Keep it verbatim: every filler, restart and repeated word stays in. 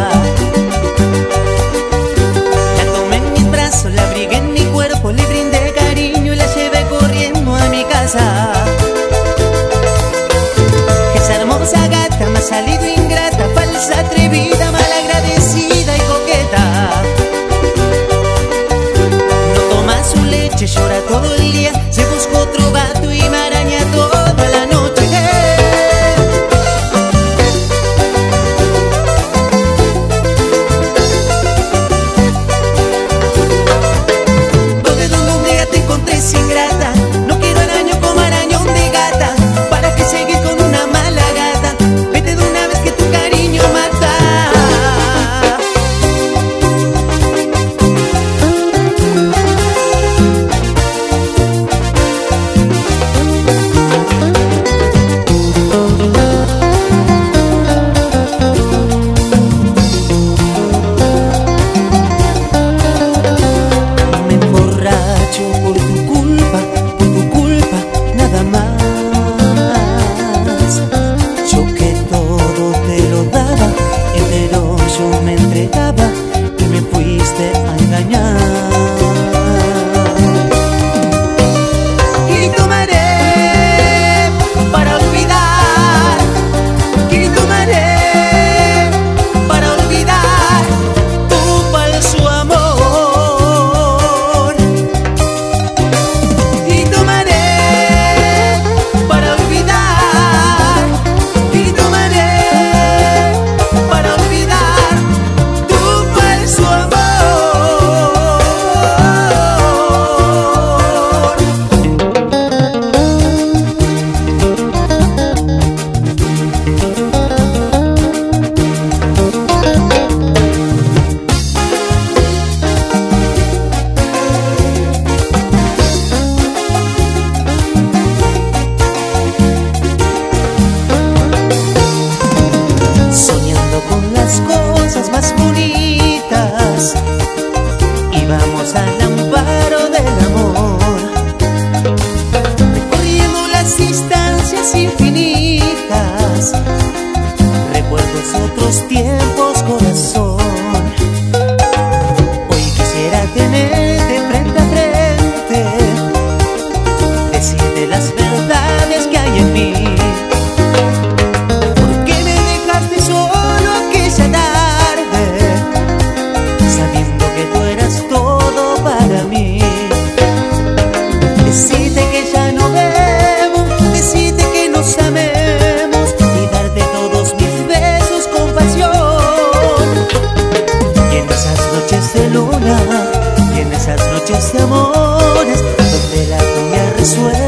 La tomé en mis brazos, la abrigué en mi cuerpo, le brindé cariño y la llevé corriendo a mi casa. Esa hermosa gata me ha salido ingrata, falsa, atrevida, malagradecida y coqueta. No toma su leche, llora todo el día, se busca otro vato y me araña toda la noche. Ingrata, no quiero araño como arañón de gata. ¿Para qué seguir con una mala gata? Vete de una vez que tu cariño mata. Me emborracho por tu culpa, por tu culpa, nada más. Yo que todo te lo daba, entero yo me entregaba y me fuiste a engañar. Y tomaré para olvidar, y tomaré para olvidar tu falso amor. Cosas más bonitas y vamos al amparo del amor, recorriendo las distancias infinitas, recuerdos otros tiempos, corazón. Hoy quisiera tenerte frente a frente, decirte las verdades que hay en mí. Y en esas noches de amores donde la cumbia resuena.